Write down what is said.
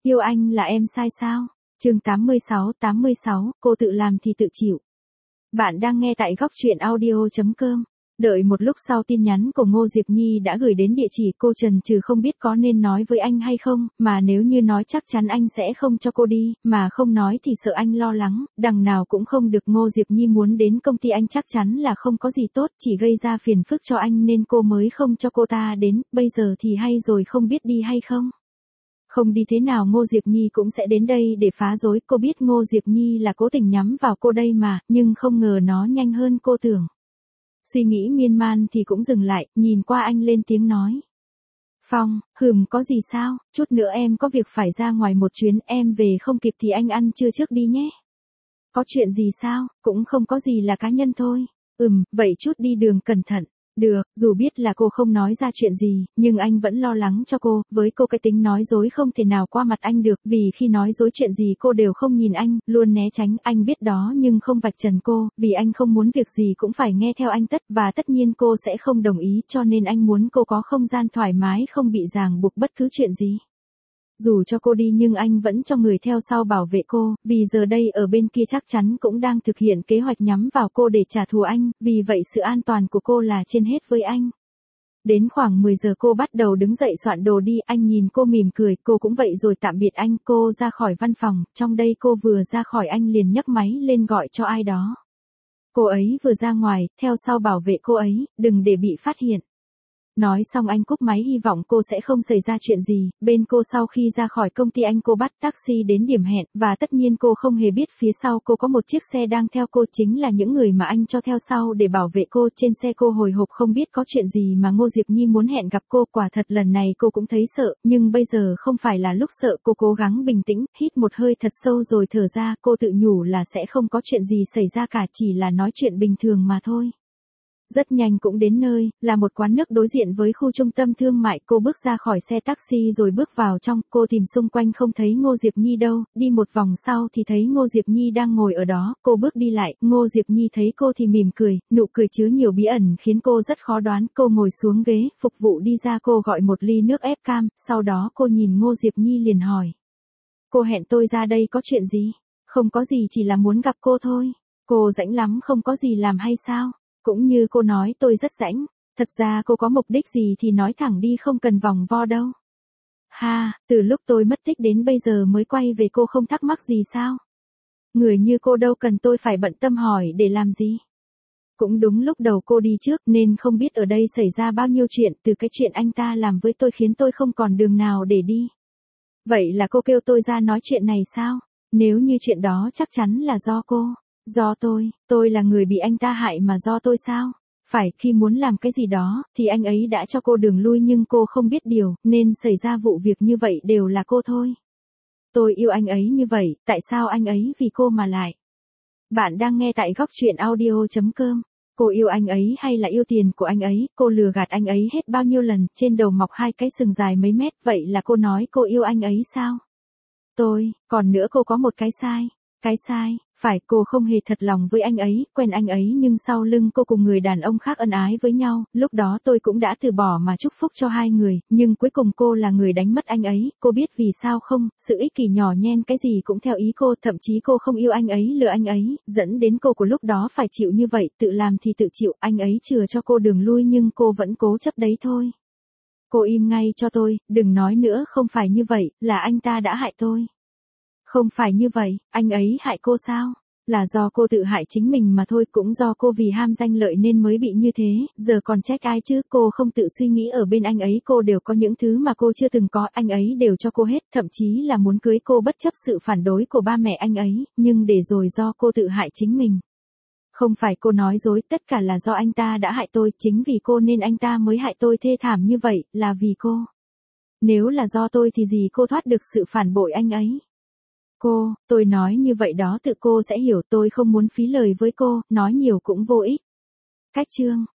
Yêu anh là em sai sao? Chương 86, cô tự làm thì tự chịu. Bạn đang nghe tại góc truyện audio.com. Đợi một lúc sau tin nhắn của Ngô Diệp Nhi đã gửi đến địa chỉ, cô chần chừ không biết có nên nói với anh hay không, mà nếu như nói chắc chắn anh sẽ không cho cô đi, mà không nói thì sợ anh lo lắng, đằng nào cũng không được. Ngô Diệp Nhi muốn đến công ty anh chắc chắn là không có gì tốt, chỉ gây ra phiền phức cho anh nên cô mới không cho cô ta đến, bây giờ thì hay rồi, không biết đi hay không. Không đi thế nào Ngô Diệp Nhi cũng sẽ đến đây để phá rối, cô biết Ngô Diệp Nhi là cố tình nhắm vào cô đây mà, nhưng không ngờ nó nhanh hơn cô tưởng. Suy nghĩ miên man thì cũng dừng lại, nhìn qua anh lên tiếng nói. Phong, có gì sao, chút nữa em có việc phải ra ngoài một chuyến, em về không kịp thì anh ăn trưa trước đi nhé. Có chuyện gì sao, cũng không có gì, là cá nhân thôi. Vậy chút đi đường cẩn thận. Được, dù biết là cô không nói ra chuyện gì, nhưng anh vẫn lo lắng cho cô, với cô cái tính nói dối không thể nào qua mặt anh được, vì khi nói dối chuyện gì cô đều không nhìn anh, luôn né tránh, anh biết đó nhưng không vạch trần cô, vì anh không muốn việc gì cũng phải nghe theo anh và tất nhiên cô sẽ không đồng ý, cho nên anh muốn cô có không gian thoải mái, không bị ràng buộc bất cứ chuyện gì. Dù cho cô đi nhưng anh vẫn cho người theo sau bảo vệ cô, vì giờ đây ở bên kia chắc chắn cũng đang thực hiện kế hoạch nhắm vào cô để trả thù anh, vì vậy sự an toàn của cô là trên hết với anh. Đến khoảng 10 giờ cô bắt đầu đứng dậy soạn đồ đi, anh nhìn cô mỉm cười, cô cũng vậy rồi tạm biệt anh, cô ra khỏi văn phòng, trong đây cô vừa ra khỏi anh liền nhấc máy lên gọi cho ai đó. Cô ấy vừa ra ngoài, theo sau bảo vệ cô ấy, đừng để bị phát hiện. Nói xong anh cúp máy, hy vọng cô sẽ không xảy ra chuyện gì. Bên cô sau khi ra khỏi công ty anh, cô bắt taxi đến điểm hẹn, và tất nhiên cô không hề biết phía sau cô có một chiếc xe đang theo cô, chính là những người mà anh cho theo sau để bảo vệ cô. Trên xe cô hồi hộp không biết có chuyện gì mà Ngô Diệp Nhi muốn hẹn gặp cô, quả thật lần này cô cũng thấy sợ, nhưng bây giờ không phải là lúc sợ. Cô cố gắng bình tĩnh, hít một hơi thật sâu rồi thở ra, cô tự nhủ là sẽ không có chuyện gì xảy ra cả, chỉ là nói chuyện bình thường mà thôi. Rất nhanh cũng đến nơi, là một quán nước đối diện với khu trung tâm thương mại. Cô bước ra khỏi xe taxi rồi bước vào trong, cô tìm xung quanh không thấy Ngô Diệp Nhi đâu, đi một vòng sau thì thấy Ngô Diệp Nhi đang ngồi ở đó, cô bước đi lại, Ngô Diệp Nhi thấy cô thì mỉm cười, nụ cười chứa nhiều bí ẩn khiến cô rất khó đoán. Cô ngồi xuống ghế, phục vụ đi ra, cô gọi một ly nước ép cam, sau đó cô nhìn Ngô Diệp Nhi liền hỏi. Cô hẹn tôi ra đây có chuyện gì? Không có gì, chỉ là muốn gặp cô thôi. Cô rảnh lắm không có gì làm hay sao? Cũng như cô nói tôi rất rảnh, thật ra cô có mục đích gì thì nói thẳng đi, không cần vòng vo đâu. Từ lúc tôi mất tích đến bây giờ mới quay về, cô không thắc mắc gì sao? Người như cô đâu cần tôi phải bận tâm hỏi để làm gì. Cũng đúng, lúc đầu cô đi trước nên không biết ở đây xảy ra bao nhiêu chuyện, từ cái chuyện anh ta làm với tôi khiến tôi không còn đường nào để đi. Vậy là cô kêu tôi ra nói chuyện này sao? Nếu như chuyện đó chắc chắn là do cô. Do tôi là người bị anh ta hại mà do tôi sao? Phải, khi muốn làm cái gì đó, thì anh ấy đã cho cô đường lui nhưng cô không biết điều, nên xảy ra vụ việc như vậy đều là cô thôi. Tôi yêu anh ấy như vậy, tại sao anh ấy vì cô mà lại? Bạn đang nghe tại góc truyện audio.com. Cô yêu anh ấy hay là yêu tiền của anh ấy? Cô lừa gạt anh ấy hết bao nhiêu lần, trên đầu mọc hai cái sừng dài mấy mét, vậy là cô nói cô yêu anh ấy sao? Còn nữa cô có một cái sai. Cái sai, phải, cô không hề thật lòng với anh ấy, quen anh ấy nhưng sau lưng cô cùng người đàn ông khác ân ái với nhau, lúc đó tôi cũng đã từ bỏ mà chúc phúc cho hai người, nhưng cuối cùng cô là người đánh mất anh ấy, cô biết vì sao không? Sự ích kỷ nhỏ nhen, cái gì cũng theo ý cô, thậm chí cô không yêu anh ấy, lừa anh ấy, dẫn đến cô của lúc đó phải chịu như vậy, tự làm thì tự chịu, anh ấy chừa cho cô đường lui nhưng cô vẫn cố chấp đấy thôi. Cô im ngay cho tôi, đừng nói nữa, không phải như vậy, là anh ta đã hại tôi. Không phải như vậy, anh ấy hại cô sao? Là do cô tự hại chính mình mà thôi, cũng do cô vì ham danh lợi nên mới bị như thế, giờ còn trách ai chứ? Cô không tự suy nghĩ ở bên anh ấy cô đều có những thứ mà cô chưa từng có, anh ấy đều cho cô hết, thậm chí là muốn cưới cô bất chấp sự phản đối của ba mẹ anh ấy, nhưng để rồi do cô tự hại chính mình. Không phải cô nói dối, tất cả là do anh ta đã hại tôi, chính vì cô nên anh ta mới hại tôi thê thảm như vậy, là vì cô. Nếu là do tôi thì gì cô thoát được sự phản bội anh ấy. Tôi nói như vậy đó tự cô sẽ hiểu, tôi không muốn phí lời với cô, nói nhiều cũng vô ích. Cách chương